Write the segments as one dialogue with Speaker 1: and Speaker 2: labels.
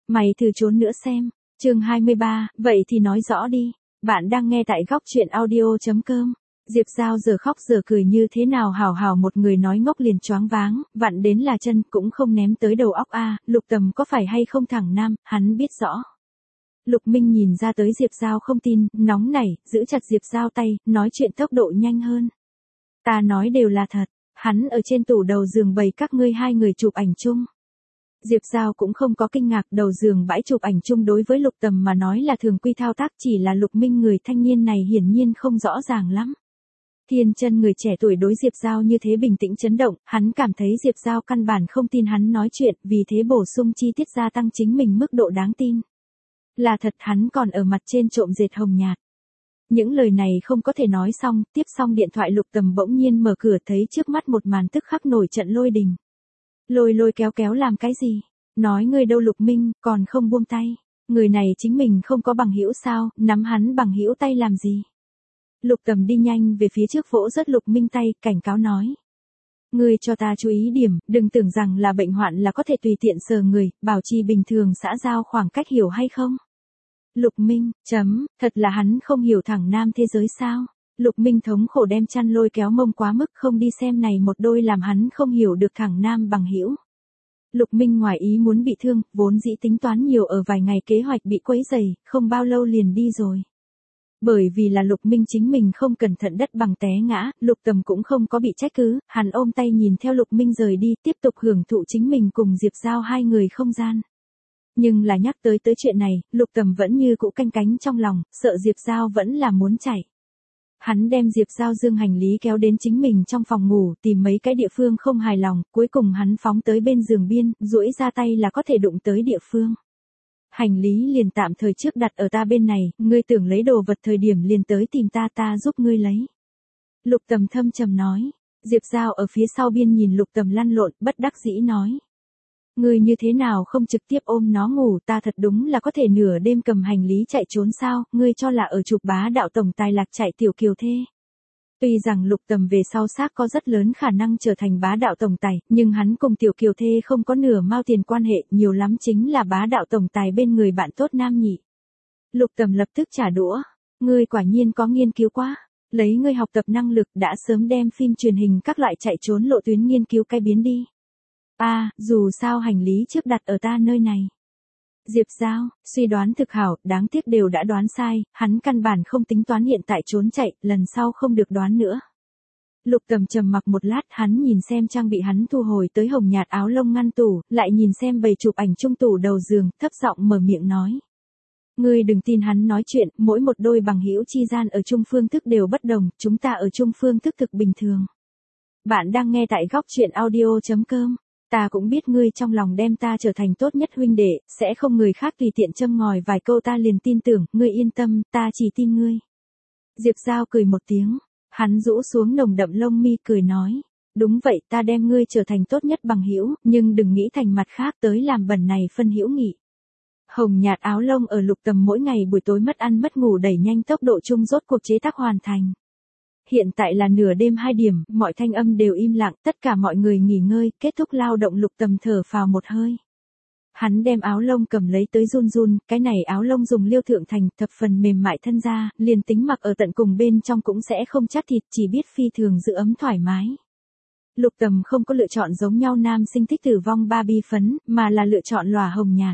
Speaker 1: Mày thử trốn nữa xem. Chương 23, vậy thì nói rõ đi. Bạn đang nghe tại góc truyện audio.com. Diệp Giao giờ khóc giờ cười như thế nào hào hào một người nói ngốc liền choáng váng, vặn đến là chân cũng không ném tới đầu óc a. Lục Tầm có phải hay không thẳng nam, hắn biết rõ. Lục Minh nhìn ra tới Diệp Giao không tin, nóng nảy, giữ chặt Diệp Giao tay, nói chuyện tốc độ nhanh hơn. Ta nói đều là thật, hắn ở trên tủ đầu giường bày các ngươi hai người chụp ảnh chung. Diệp Giao cũng không có kinh ngạc, đầu giường bãi chụp ảnh chung đối với Lục Tầm mà nói là thường quy thao tác, chỉ là Lục Minh người thanh niên này hiển nhiên không rõ ràng lắm. Thiên chân người trẻ tuổi đối Diệp Giao như thế bình tĩnh chấn động, hắn cảm thấy Diệp Giao căn bản không tin hắn nói chuyện, vì thế bổ sung chi tiết gia tăng chính mình mức độ đáng tin. Là thật, hắn còn ở mặt trên trộm dệt hồng nhạt. Những lời này không có thể nói xong, tiếp xong điện thoại Lục Tầm bỗng nhiên mở cửa thấy trước mắt một màn tức khắc nổi trận lôi đình. Lôi kéo kéo làm cái gì? Nói người đâu Lục Minh, còn không buông tay. Người này chính mình không có bằng hữu sao, nắm hắn bằng hữu tay làm gì? Lục Tầm đi nhanh về phía trước vỗ rất Lục Minh tay, cảnh cáo nói. Ngươi cho ta chú ý điểm, đừng tưởng rằng là bệnh hoạn là có thể tùy tiện sờ người, bảo trì bình thường xã giao khoảng cách, hiểu hay không? Lục Minh, thật là hắn không hiểu thẳng nam thế giới sao? Lục Minh thống khổ đem chăn lôi kéo mông quá mức, không đi xem này một đôi làm hắn không hiểu được thẳng nam bằng hữu. Lục Minh ngoài ý muốn bị thương, vốn dĩ tính toán nhiều ở vài ngày kế hoạch bị quấy rầy, không bao lâu liền đi rồi. Bởi vì là Lục Minh chính mình không cẩn thận đất bằng té ngã, Lục Tầm cũng không có bị trách cứ, hắn ôm tay nhìn theo Lục Minh rời đi, tiếp tục hưởng thụ chính mình cùng Diệp Giao hai người không gian. Nhưng là nhắc tới chuyện này, Lục Tầm vẫn như cũ canh cánh trong lòng, sợ Diệp Giao vẫn là muốn chạy. Hắn đem Diệp Giao dương hành lý kéo đến chính mình trong phòng ngủ, tìm mấy cái địa phương không hài lòng, cuối cùng hắn phóng tới bên giường biên, duỗi ra tay là có thể đụng tới địa phương. Hành lý liền tạm thời trước đặt ở ta bên này, ngươi tưởng lấy đồ vật thời điểm liền tới tìm ta giúp ngươi lấy. Lục Tầm thâm trầm nói. Diệp Giao ở phía sau biên nhìn Lục Tầm lăn lộn, bất đắc dĩ nói. Ngươi như thế nào không trực tiếp ôm nó ngủ, ta thật đúng là có thể nửa đêm cầm hành lý chạy trốn sao, ngươi cho là ở chụp bá đạo tổng tài lạc chạy tiểu kiều thê. Tuy rằng Lục Tầm về sau xác có rất lớn khả năng trở thành bá đạo tổng tài, nhưng hắn cùng tiểu kiều thê không có nửa mao tiền quan hệ, nhiều lắm chính là bá đạo tổng tài bên người bạn tốt nam nhị. Lục Tầm lập tức trả đũa. Ngươi quả nhiên có nghiên cứu quá. Lấy ngươi học tập năng lực đã sớm đem phim truyền hình các loại chạy trốn lộ tuyến nghiên cứu cái biến đi. Dù sao hành lý trước đặt ở ta nơi này. Diệp Giao, suy đoán thực hảo, đáng tiếc đều đã đoán sai, hắn căn bản không tính toán hiện tại trốn chạy, lần sau không được đoán nữa. Lục Tầm trầm mặc một lát, hắn nhìn xem trang bị hắn thu hồi tới hồng nhạt áo lông ngăn tủ, lại nhìn xem bầy chụp ảnh chung tủ đầu giường, thấp giọng mở miệng nói. Ngươi đừng tin hắn nói chuyện, mỗi một đôi bằng hữu chi gian ở chung phương thức đều bất đồng, chúng ta ở chung phương thức thực bình thường. Bạn đang nghe tại góc truyện audio.com. Ta cũng biết ngươi trong lòng đem ta trở thành tốt nhất huynh đệ, sẽ không người khác tùy tiện châm ngòi vài câu ta liền tin tưởng, ngươi yên tâm, ta chỉ tin ngươi. Diệp Giao cười một tiếng, hắn rũ xuống nồng đậm lông mi cười nói, đúng vậy, ta đem ngươi trở thành tốt nhất bằng hữu, nhưng đừng nghĩ thành mặt khác tới làm bẩn này phân hữu nghị. Hồng nhạt áo lông ở Lục Tầm mỗi ngày buổi tối mất ăn mất ngủ đẩy nhanh tốc độ chung rốt cuộc chế tác hoàn thành. Hiện tại là nửa đêm 2 điểm, mọi thanh âm đều im lặng, tất cả mọi người nghỉ ngơi, kết thúc lao động Lục Tầm thở phào một hơi. Hắn đem áo lông cầm lấy tới run, cái này áo lông dùng liêu thượng thành, thập phần mềm mại thân da, liền tính mặc ở tận cùng bên trong cũng sẽ không chát thịt, chỉ biết phi thường giữ ấm thoải mái. Lục Tầm không có lựa chọn giống nhau nam sinh thích tử vong Barbie phấn, mà là lựa chọn lòa hồng nhạt.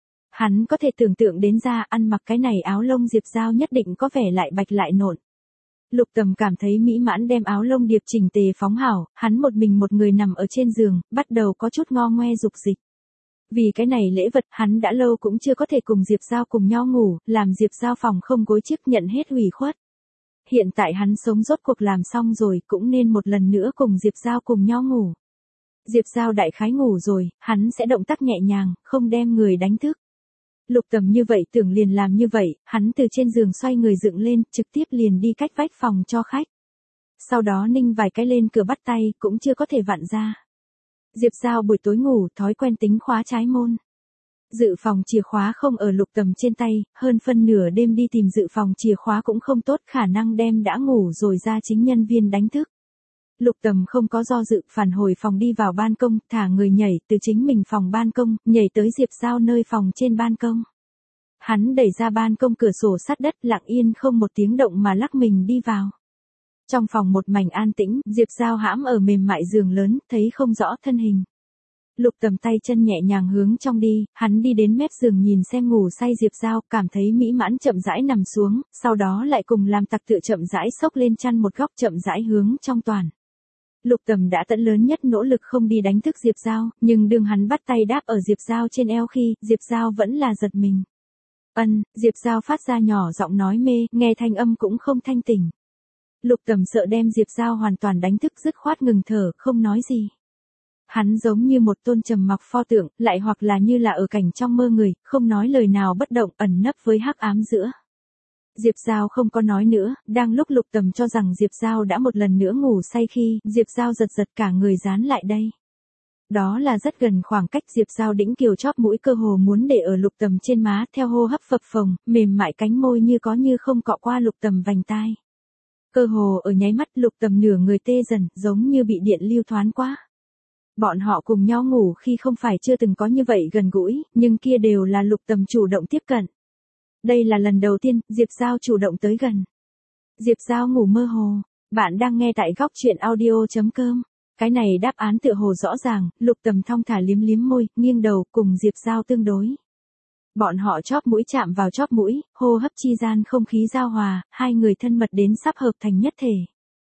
Speaker 1: Hắn có thể tưởng tượng đến ra ăn mặc cái này áo lông Diệp Giao nhất định có vẻ lại bạch lại nộn. Lục Tầm cảm thấy mỹ mãn đem áo lông điệp chỉnh tề phóng hảo, hắn một mình một người nằm ở trên giường, bắt đầu có chút ngo ngoe dục dịch. Vì cái này lễ vật hắn đã lâu cũng chưa có thể cùng Diệp Giao cùng nhau ngủ, làm Diệp Giao phòng không gối chiếc nhận hết hủy khuất. Hiện tại hắn sống rốt cuộc làm xong rồi, cũng nên một lần nữa cùng Diệp Giao cùng nhau ngủ. Diệp Giao đại khái ngủ rồi, hắn sẽ động tác nhẹ nhàng, không đem người đánh thức. Lục Tầm như vậy tưởng liền làm như vậy, hắn từ trên giường xoay người dựng lên, trực tiếp liền đi cách vách phòng cho khách. Sau đó ninh vài cái lên cửa bắt tay, cũng chưa có thể vặn ra. Diệp Giao buổi tối ngủ, thói quen tính khóa trái môn. Dự phòng chìa khóa không ở Lục Tầm trên tay, hơn phân nửa đêm đi tìm dự phòng chìa khóa cũng không tốt, khả năng đem đã ngủ rồi ra chính nhân viên đánh thức. Lục Tầm không có do dự, phản hồi phòng đi vào ban công, thả người nhảy từ chính mình phòng ban công, nhảy tới Diệp Giao nơi phòng trên ban công. Hắn đẩy ra ban công cửa sổ sắt đất, lặng yên không một tiếng động mà lắc mình đi vào. Trong phòng một mảnh an tĩnh, Diệp Giao hãm ở mềm mại giường lớn, thấy không rõ thân hình. Lục Tầm tay chân nhẹ nhàng hướng trong đi, hắn đi đến mép giường nhìn xem ngủ say Diệp Giao, cảm thấy mỹ mãn chậm rãi nằm xuống, sau đó lại cùng làm tặc tựa chậm rãi xốc lên chăn một góc chậm rãi hướng trong toàn. Lục Tầm đã tận lớn nhất nỗ lực không đi đánh thức Diệp Giao, nhưng đương hắn bắt tay đáp ở Diệp Giao trên eo khi, Diệp Giao vẫn là giật mình. Diệp Giao phát ra nhỏ giọng nói mê, nghe thanh âm cũng không thanh tỉnh. Lục Tầm sợ đem Diệp Giao hoàn toàn đánh thức, dứt khoát ngừng thở, không nói gì. Hắn giống như một tôn trầm mặc pho tượng, lại hoặc là như là ở cảnh trong mơ người, không nói lời nào bất động, ẩn nấp với hắc ám giữa. Diệp Giao không có nói nữa, đang lúc Lục Tầm cho rằng Diệp Giao đã một lần nữa ngủ say khi, Diệp Giao giật giật cả người dán lại đây. Đó là rất gần khoảng cách, Diệp Giao đĩnh kiều chóp mũi cơ hồ muốn để ở Lục Tầm trên má, theo hô hấp phập phồng, mềm mại cánh môi như có như không cọ qua Lục Tầm vành tai. Cơ hồ ở nháy mắt Lục Tầm nửa người tê dần, giống như bị điện lưu thoáng quá. Bọn họ cùng nhau ngủ khi không phải chưa từng có như vậy gần gũi, nhưng kia đều là Lục Tầm chủ động tiếp cận. Đây là lần đầu tiên, Diệp Giao chủ động tới gần. Diệp Giao ngủ mơ hồ, bạn đang nghe tại góc chuyện audio.com. Cái này đáp án tựa hồ rõ ràng, Lục Tầm thong thả liếm liếm môi, nghiêng đầu, cùng Diệp Giao tương đối. Bọn họ chóp mũi chạm vào chóp mũi, hô hấp chi gian không khí giao hòa, hai người thân mật đến sắp hợp thành nhất thể.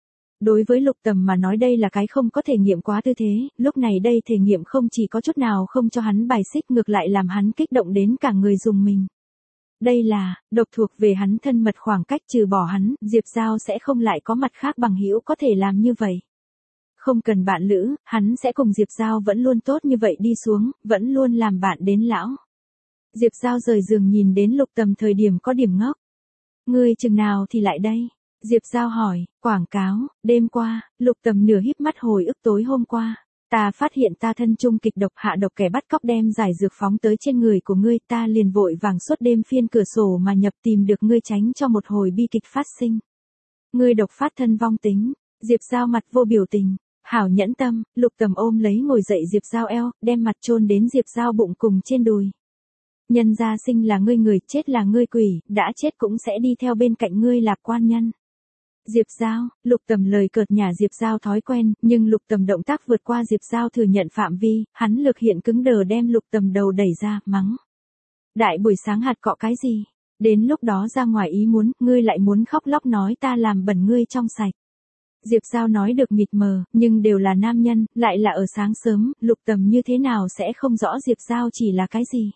Speaker 1: Đối với Lục Tầm mà nói đây là cái không có thể nghiệm quá tư thế, lúc này đây thể nghiệm không chỉ có chút nào không cho hắn bài xích, ngược lại làm hắn kích động đến cả người dùng mình. Đây là, độc thuộc về hắn thân mật khoảng cách, trừ bỏ hắn, Diệp Giao sẽ không lại có mặt khác bằng hữu có thể làm như vậy. Không cần bạn lữ, hắn sẽ cùng Diệp Giao vẫn luôn tốt như vậy đi xuống, vẫn luôn làm bạn đến lão. Diệp Giao rời giường nhìn đến Lục Tầm thời điểm có điểm ngốc. Ngươi chừng nào thì lại đây? Diệp Giao hỏi, quảng cáo, đêm qua, Lục Tầm nửa híp mắt hồi ức tối hôm qua. Ta phát hiện ta thân chung kịch độc, hạ độc kẻ bắt cóc đem giải dược phóng tới trên người của ngươi, ta liền vội vàng suốt đêm phiên cửa sổ mà nhập tìm được ngươi, tránh cho một hồi bi kịch phát sinh. Ngươi độc phát thân vong tính. Diệp Giao mặt vô biểu tình. Hảo nhẫn tâm. Lục Tầm ôm lấy ngồi dậy Diệp Giao eo, đem mặt chôn đến Diệp Giao bụng cùng trên đùi. Nhân gia sinh là ngươi người, chết là ngươi quỷ, đã chết cũng sẽ đi theo bên cạnh ngươi là quan nhân. Diệp Giao, Lục Tầm lời cợt nhả Diệp Giao thói quen, nhưng Lục Tầm động tác vượt qua Diệp Giao thừa nhận phạm vi, hắn lực hiện cứng đờ đem Lục Tầm đầu đẩy ra, mắng. Đại buổi sáng hạt cọ cái gì? Đến lúc đó ra ngoài ý muốn, ngươi lại muốn khóc lóc nói ta làm bẩn ngươi trong sạch. Diệp Giao nói được mịt mờ, nhưng đều là nam nhân, lại là ở sáng sớm, Lục Tầm như thế nào sẽ không rõ Diệp Giao chỉ là cái gì.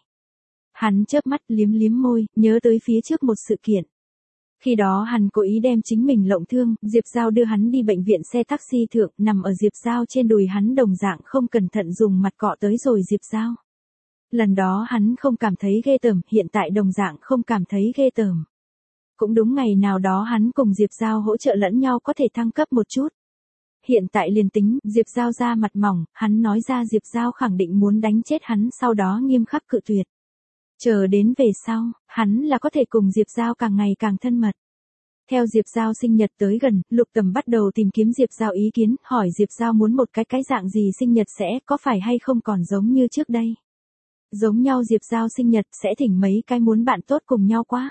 Speaker 1: Hắn chớp mắt liếm liếm môi, nhớ tới phía trước một sự kiện. Khi đó hắn cố ý đem chính mình lộng thương, Diệp Giao đưa hắn đi bệnh viện xe taxi thượng, nằm ở Diệp Giao trên đùi hắn đồng dạng không cẩn thận dùng mặt cọ tới rồi Diệp Giao. Lần đó hắn không cảm thấy ghê tởm, hiện tại đồng dạng không cảm thấy ghê tởm. Cũng đúng, ngày nào đó hắn cùng Diệp Giao hỗ trợ lẫn nhau có thể thăng cấp một chút. Hiện tại liền tính, Diệp Giao ra mặt mỏng, hắn nói ra Diệp Giao khẳng định muốn đánh chết hắn, sau đó nghiêm khắc cự tuyệt. Chờ đến về sau, hắn là có thể cùng Diệp Giao càng ngày càng thân mật. Theo Diệp Giao sinh nhật tới gần, Lục Tầm bắt đầu tìm kiếm Diệp Giao ý kiến, hỏi Diệp Giao muốn một cái dạng gì sinh nhật sẽ, có phải hay không còn giống như trước đây. Giống nhau Diệp Giao sinh nhật sẽ thỉnh mấy cái muốn bạn tốt cùng nhau quá.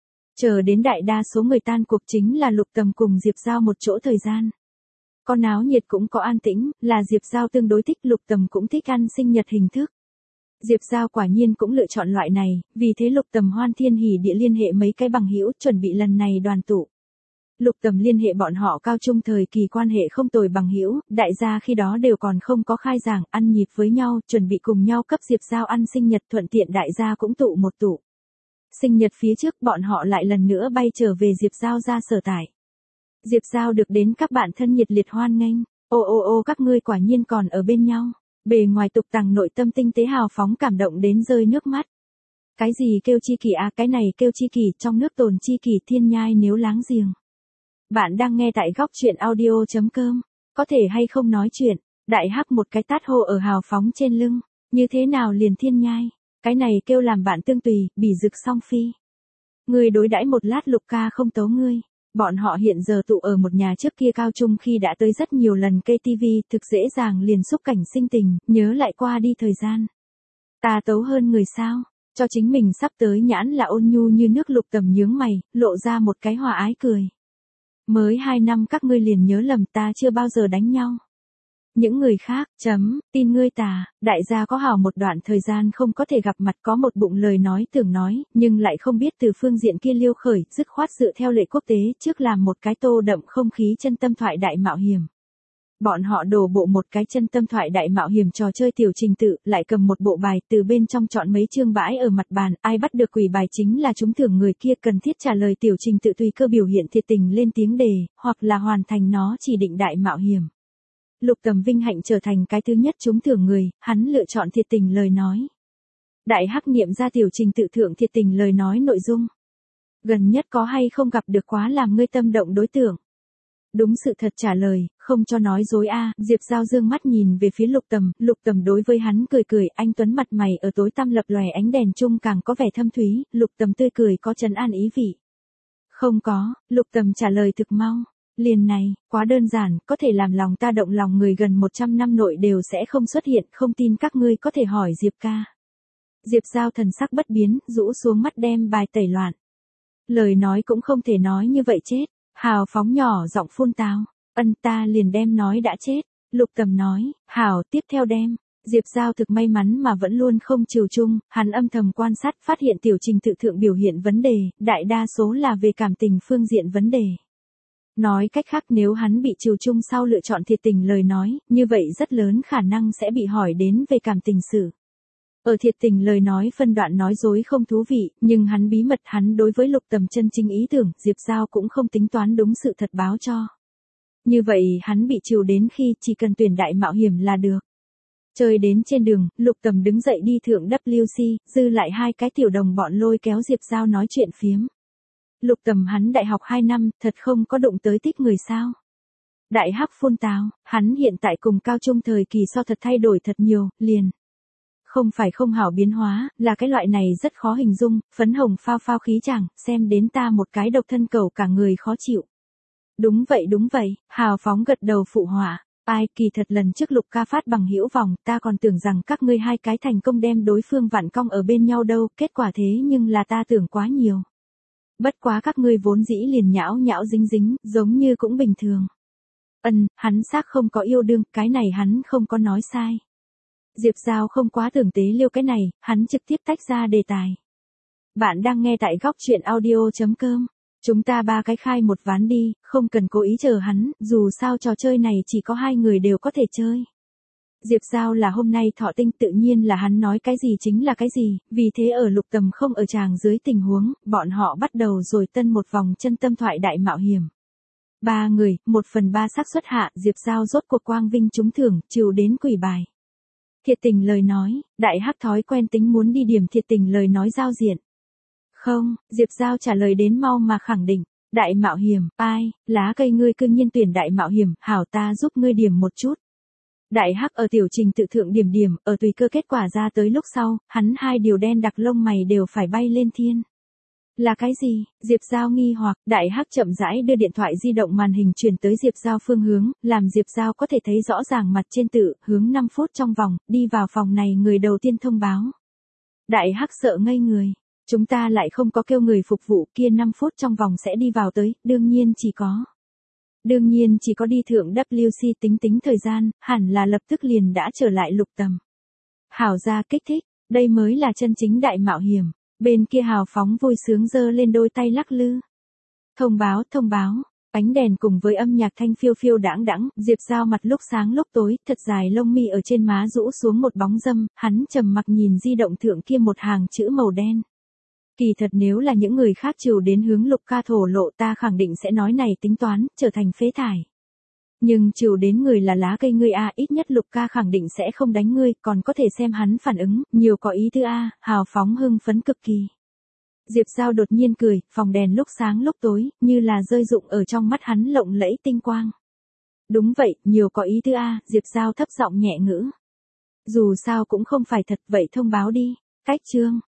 Speaker 1: Chờ đến đại đa số người tan cuộc chính là Lục Tầm cùng Diệp Giao một chỗ thời gian. Có náo nhiệt cũng có an tĩnh, là Diệp Giao tương đối thích, Lục Tầm cũng thích ăn sinh nhật hình thức. Diệp Giao quả nhiên cũng lựa chọn loại này, vì thế Lục Tầm hoan thiên hỉ địa liên hệ mấy cái bằng hữu, chuẩn bị lần này đoàn tụ. Lục Tầm liên hệ bọn họ cao trung thời kỳ quan hệ không tồi bằng hữu, đại gia khi đó đều còn không có khai giảng, ăn nhịp với nhau, chuẩn bị cùng nhau cấp Diệp Giao ăn sinh nhật, thuận tiện đại gia cũng tụ một tụ. Sinh nhật phía trước bọn họ lại lần nữa bay trở về Diệp Giao ra sở tại. Diệp Giao được đến các bạn thân nhiệt liệt hoan nghênh. Ô các ngươi quả nhiên còn ở bên nhau. Bề ngoài tục tằng, nội tâm tinh tế hào phóng, cảm động đến rơi nước mắt. Cái gì kêu chi kỷ à, cái này kêu chi kỷ, trong nước tồn chi kỷ, thiên nhai nếu láng giềng. Bạn đang nghe tại góc chuyện audio.com. Có thể hay không nói chuyện, đại hắc một cái tát hô ở hào phóng trên lưng. Như thế nào liền thiên nhai, cái này kêu làm bạn tương tùy, bỉ rực song phi. Ngươi đối đãi một lát Lục ca không tấu ngươi. Bọn họ hiện giờ tụ ở một nhà trước kia cao trung khi đã tới rất nhiều lần cây tivi, thực dễ dàng liền xúc cảnh sinh tình, nhớ lại qua đi thời gian. Ta tấu hơn người sao? Cho chính mình sắp tới nhãn là ôn nhu như nước. Lục Tầm nhướng mày, lộ ra một cái hòa ái cười. Mới 2 năm các ngươi liền nhớ lầm, ta chưa bao giờ đánh nhau. Những người khác, tin ngươi tà, đại gia có hảo một đoạn thời gian không có thể gặp mặt, có một bụng lời nói tưởng nói, nhưng lại không biết từ phương diện kia liêu khởi, dứt khoát dựa theo lệ quốc tế, trước làm một cái tô đậm không khí chân tâm thoại đại mạo hiểm. Bọn họ đổ bộ một cái chân tâm thoại đại mạo hiểm trò chơi tiểu trình tự, lại cầm một bộ bài từ bên trong chọn mấy chương bãi ở mặt bàn, ai bắt được quỷ bài chính là trúng thưởng người kia, cần thiết trả lời tiểu trình tự tùy cơ biểu hiện thiệt tình lên tiếng đề, hoặc là hoàn thành nó chỉ định đại mạo hiểm. Lục Tầm vinh hạnh trở thành cái thứ nhất trúng thưởng người, hắn lựa chọn thiệt tình lời nói. Đại Hắc niệm ra tiểu trình tự thượng thiệt tình lời nói nội dung. Gần nhất có hay không gặp được quá làm ngươi tâm động đối tượng? Đúng sự thật trả lời, không cho nói dối a. Diệp Giao dương mắt nhìn về phía Lục Tầm đối với hắn cười cười, anh tuấn mặt mày ở tối tăm lập lòe ánh đèn chung càng có vẻ thâm thúy, Lục Tầm tươi cười có trấn an ý vị. Không có, Lục Tầm trả lời thực mau. Liền này, quá đơn giản, có thể làm lòng ta động lòng người gần 100 năm nội đều sẽ không xuất hiện, không tin các ngươi có thể hỏi Diệp ca. Diệp Giao thần sắc bất biến, rũ xuống mắt đem bài tẩy loạn. Lời nói cũng không thể nói như vậy chết. Hào phóng nhỏ giọng phun tào. Ta liền đem nói đã chết. Lục Tầm nói, hảo, tiếp theo đem. Diệp Giao thực may mắn mà vẫn luôn không chiều chung, hắn âm thầm quan sát phát hiện tiểu trình tự thượng biểu hiện vấn đề, đại đa số là về cảm tình phương diện vấn đề. Nói cách khác, nếu hắn bị chiều chung sau lựa chọn thiệt tình lời nói, như vậy rất lớn khả năng sẽ bị hỏi đến về cảm tình sự. Ở thiệt tình lời nói phân đoạn nói dối không thú vị, nhưng hắn bí mật hắn đối với Lục Tầm chân chính ý tưởng, Diệp Giao cũng không tính toán đúng sự thật báo cho. Như vậy hắn bị chiều đến khi chỉ cần tuyển đại mạo hiểm là được. Chơi đến trên đường, Lục Tầm đứng dậy đi thượng WC, dư lại 2 cái tiểu đồng bọn lôi kéo Diệp Giao nói chuyện phiếm. Lục Tầm hắn đại học 2 năm, thật không có đụng tới tích người sao. Đại Hắc phun tào, hắn hiện tại cùng cao trung thời kỳ so thật thay đổi thật nhiều, liền. Không phải không hảo biến hóa, là cái loại này rất khó hình dung, phấn hồng phao phao khí chàng, xem đến ta một cái độc thân cầu cả người khó chịu. Đúng vậy, hào phóng gật đầu phụ họa. Ai, kỳ thật lần trước Lục ca phát bằng hữu vòng, ta còn tưởng rằng các ngươi 2 cái thành công đem đối phương vặn cong ở bên nhau đâu, kết quả thế nhưng là ta tưởng quá nhiều. Bất quá các ngươi vốn dĩ liền nhão nhão dính dính, giống như cũng bình thường. Hắn xác không có yêu đương, cái này hắn không có nói sai. Diệp Giao không quá tưởng tế liêu cái này, hắn trực tiếp tách ra đề tài. Bạn đang nghe tại góc truyện audio.com. Chúng ta 3 cái khai một ván đi, không cần cố ý chờ hắn, dù sao trò chơi này chỉ có 2 người đều có thể chơi. Diệp Giao là hôm nay thọ tinh, tự nhiên là hắn nói cái gì chính là cái gì, vì thế ở Lục Tầm không ở tràng dưới tình huống, bọn họ bắt đầu rồi tân một vòng chân tâm thoại đại mạo hiểm. 3 người, 1/3 xác suất hạ, Diệp Giao rốt cuộc quang vinh trúng thưởng, chiều đến quỷ bài. Thiệt tình lời nói, Đại Hắc thói quen tính muốn đi điểm thiệt tình lời nói giao diện. Không, Diệp Giao trả lời đến mau mà khẳng định. Đại mạo hiểm, ai, lá cây ngươi cương nhiên tuyển đại mạo hiểm, hảo ta giúp ngươi điểm một chút. Đại Hắc ở tiểu trình tự thượng điểm, ở tùy cơ kết quả ra tới lúc sau, hắn 2 điều đen đặc lông mày đều phải bay lên thiên. Là cái gì? Diệp Giao nghi hoặc, Đại Hắc chậm rãi đưa điện thoại di động màn hình truyền tới Diệp Giao phương hướng, làm Diệp Giao có thể thấy rõ ràng mặt trên tự, hướng 5 phút trong vòng, đi vào phòng này người đầu tiên thông báo. Đại Hắc sợ ngây người. Chúng ta lại không có kêu người phục vụ, kia 5 phút trong vòng sẽ đi vào tới, đương nhiên chỉ có đi thượng WC tính thời gian, hẳn là lập tức liền đã trở lại Lục Tầm. Hảo ra kích thích, đây mới là chân chính đại mạo hiểm. Bên kia hào phóng vui sướng giơ lên đôi tay lắc lư. Thông báo, ánh đèn cùng với âm nhạc thanh phiêu phiêu đãng đãng, Diệp Giao mặt lúc sáng lúc tối, thật dài lông mi ở trên má rũ xuống một bóng dâm, hắn trầm mặc nhìn di động thượng kia một hàng chữ màu đen. Kỳ thật nếu là những người khác chiều đến hướng Lục ca thổ lộ, ta khẳng định sẽ nói này tính toán, trở thành phế thải. Nhưng chiều đến người là lá cây ngươi a, ít nhất Lục ca khẳng định sẽ không đánh ngươi, còn có thể xem hắn phản ứng, nhiều có ý tứ a, hào phóng hưng phấn cực kỳ. Diệp Giao đột nhiên cười, phòng đèn lúc sáng lúc tối, như là rơi rụng ở trong mắt hắn lộng lẫy tinh quang. Đúng vậy, nhiều có ý tứ a, Diệp Giao thấp giọng nhẹ ngữ. Dù sao cũng không phải thật, vậy thông báo đi. Cách chương